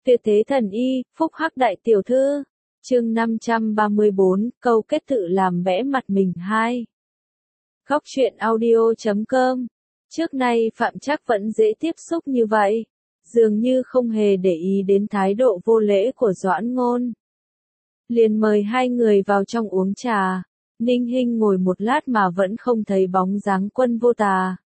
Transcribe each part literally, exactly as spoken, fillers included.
Tuyệt thế thần y, phúc hắc đại tiểu thư. Chương năm trăm ba mươi bốn, câu kết tự làm bẽ mặt mình hai. Góc truyện audio chấm com. Trước nay Phạm Trác vẫn dễ tiếp xúc như vậy, dường như không hề để ý đến thái độ vô lễ của Doãn Ngôn. Liền mời hai người vào trong uống trà. Ninh Hinh ngồi một lát mà vẫn không thấy bóng dáng Quân Vô Tà.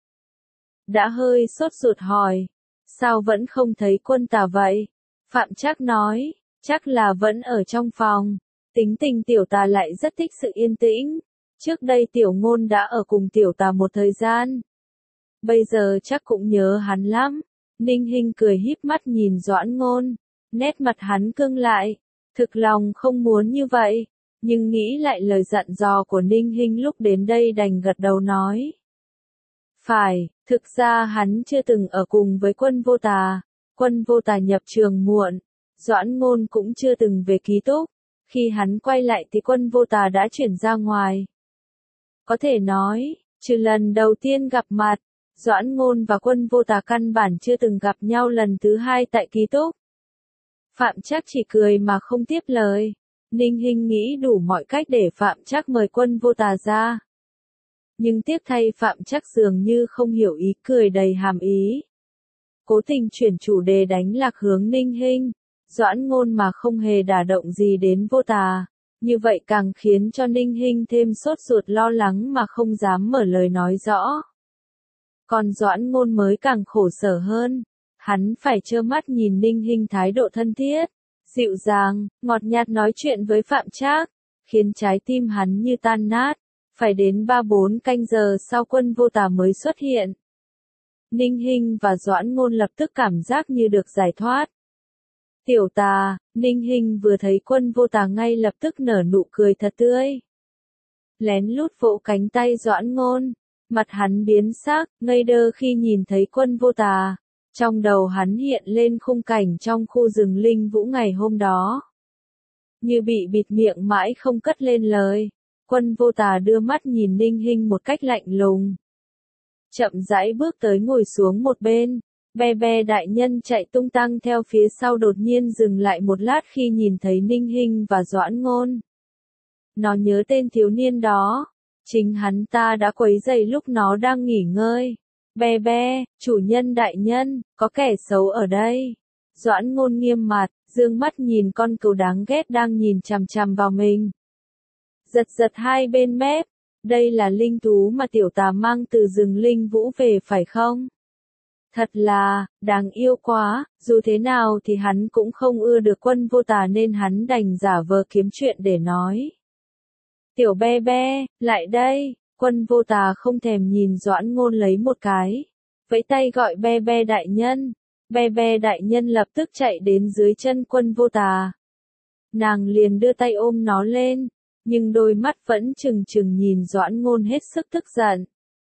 Đã hơi sốt ruột hỏi, sao vẫn không thấy Quân Tà vậy? Phạm Trác nói, chắc là vẫn ở trong phòng. Tính tình tiểu tà lại rất thích sự yên tĩnh. Trước đây tiểu ngôn đã ở cùng tiểu tà một thời gian. Bây giờ chắc cũng nhớ hắn lắm. Ninh Hinh cười híp mắt nhìn Doãn Ngôn. Nét mặt hắn cương lại. Thực lòng không muốn như vậy. Nhưng nghĩ lại lời dặn dò của Ninh Hinh lúc đến đây đành gật đầu nói. Phải, thực ra hắn chưa từng ở cùng với Quân Vô Tà. Quân Vô Tà nhập trường muộn. Doãn Ngôn cũng chưa từng về ký túc. Khi hắn quay lại thì Quân Vô Tà đã chuyển ra ngoài. Có thể nói, trừ lần đầu tiên gặp mặt, Doãn Ngôn và Quân Vô Tà căn bản chưa từng gặp nhau lần thứ hai tại ký túc. Phạm Trác chỉ cười mà không tiếp lời. Ninh Hinh nghĩ đủ mọi cách để Phạm Trác mời Quân Vô Tà ra. Nhưng tiếp thay Phạm Trác dường như không hiểu ý cười đầy hàm ý. Cố tình chuyển chủ đề đánh lạc hướng Ninh Hinh. Doãn Ngôn mà không hề đả động gì đến Vô Tà. Như vậy càng khiến cho Ninh Hinh thêm sốt ruột lo lắng mà không dám mở lời nói rõ. Còn Doãn Ngôn mới càng khổ sở hơn. Hắn phải trơ mắt nhìn Ninh Hinh thái độ thân thiết, dịu dàng, ngọt nhạt nói chuyện với Phạm Trác, khiến trái tim hắn như tan nát. Phải đến ba bốn canh giờ sau Quân Vô Tà mới xuất hiện. Ninh Hinh và Doãn Ngôn lập tức cảm giác như được giải thoát. Tiểu Tà, Ninh Hinh vừa thấy Quân Vô Tà ngay lập tức nở nụ cười thật tươi. Lén lút vỗ cánh tay Doãn Ngôn, mặt hắn biến sắc, ngây đơ khi nhìn thấy Quân Vô Tà. Trong đầu hắn hiện lên khung cảnh trong khu rừng linh vũ ngày hôm đó. Như bị bịt miệng mãi không cất lên lời. Quân Vô Tà đưa mắt nhìn Ninh Hinh một cách lạnh lùng. Chậm rãi bước tới ngồi xuống một bên. Be Be đại nhân chạy tung tăng theo phía sau đột nhiên dừng lại một lát khi nhìn thấy Ninh Hinh và Doãn Ngôn. Nó nhớ tên thiếu niên đó. Chính hắn ta đã quấy rầy lúc nó đang nghỉ ngơi. Be Be, chủ nhân đại nhân, có kẻ xấu ở đây. Doãn Ngôn nghiêm mặt, dương mắt nhìn con cừu đáng ghét đang nhìn chằm chằm vào mình. Giật giật hai bên mép. Đây là linh thú mà tiểu tà mang từ rừng linh vũ về phải không? Thật là, đáng yêu quá, dù thế nào thì hắn cũng không ưa được Quân Vô Tà nên hắn đành giả vờ kiếm chuyện để nói. Tiểu Be Be, lại đây. Quân Vô Tà không thèm nhìn Doãn Ngôn lấy một cái. Vẫy tay gọi Be Be đại nhân. Be Be đại nhân lập tức chạy đến dưới chân Quân Vô Tà. Nàng liền đưa tay ôm nó lên. Nhưng đôi mắt vẫn trừng trừng nhìn Doãn Ngôn hết sức tức giận.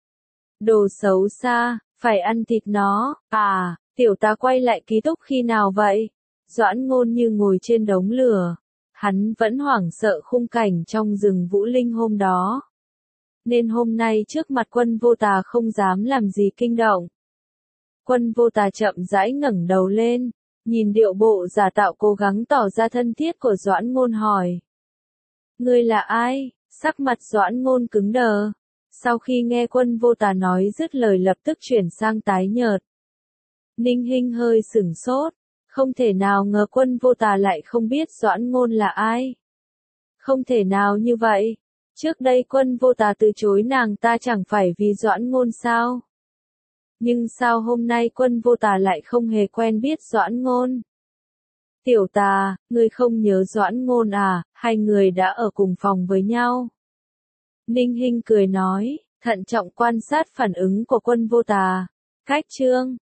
Đồ xấu xa, phải ăn thịt nó. À, tiểu Tà quay lại ký túc khi nào vậy? Doãn Ngôn như ngồi trên đống lửa. Hắn vẫn hoảng sợ khung cảnh trong rừng Vũ Linh hôm đó. Nên hôm nay trước mặt Quân Vô Tà không dám làm gì kinh động. Quân Vô Tà chậm rãi ngẩng đầu lên, nhìn điệu bộ giả tạo cố gắng tỏ ra thân thiết của Doãn Ngôn hỏi. Ngươi là ai? Sắc mặt Doãn Ngôn cứng đờ. Sau khi nghe Quân Vô Tà nói dứt lời lập tức chuyển sang tái nhợt. Ninh Hinh hơi sửng sốt. Không thể nào ngờ Quân Vô Tà lại không biết Doãn Ngôn là ai. Không thể nào như vậy. Trước đây Quân Vô Tà từ chối nàng ta chẳng phải vì Doãn Ngôn sao? Nhưng sao hôm nay Quân Vô Tà lại không hề quen biết Doãn Ngôn? Tiểu Tà, ngươi không nhớ Doãn Ngôn à, hai người đã ở cùng phòng với nhau. Ninh Hinh cười nói, thận trọng quan sát phản ứng của Quân Vô Tà. Cách chương,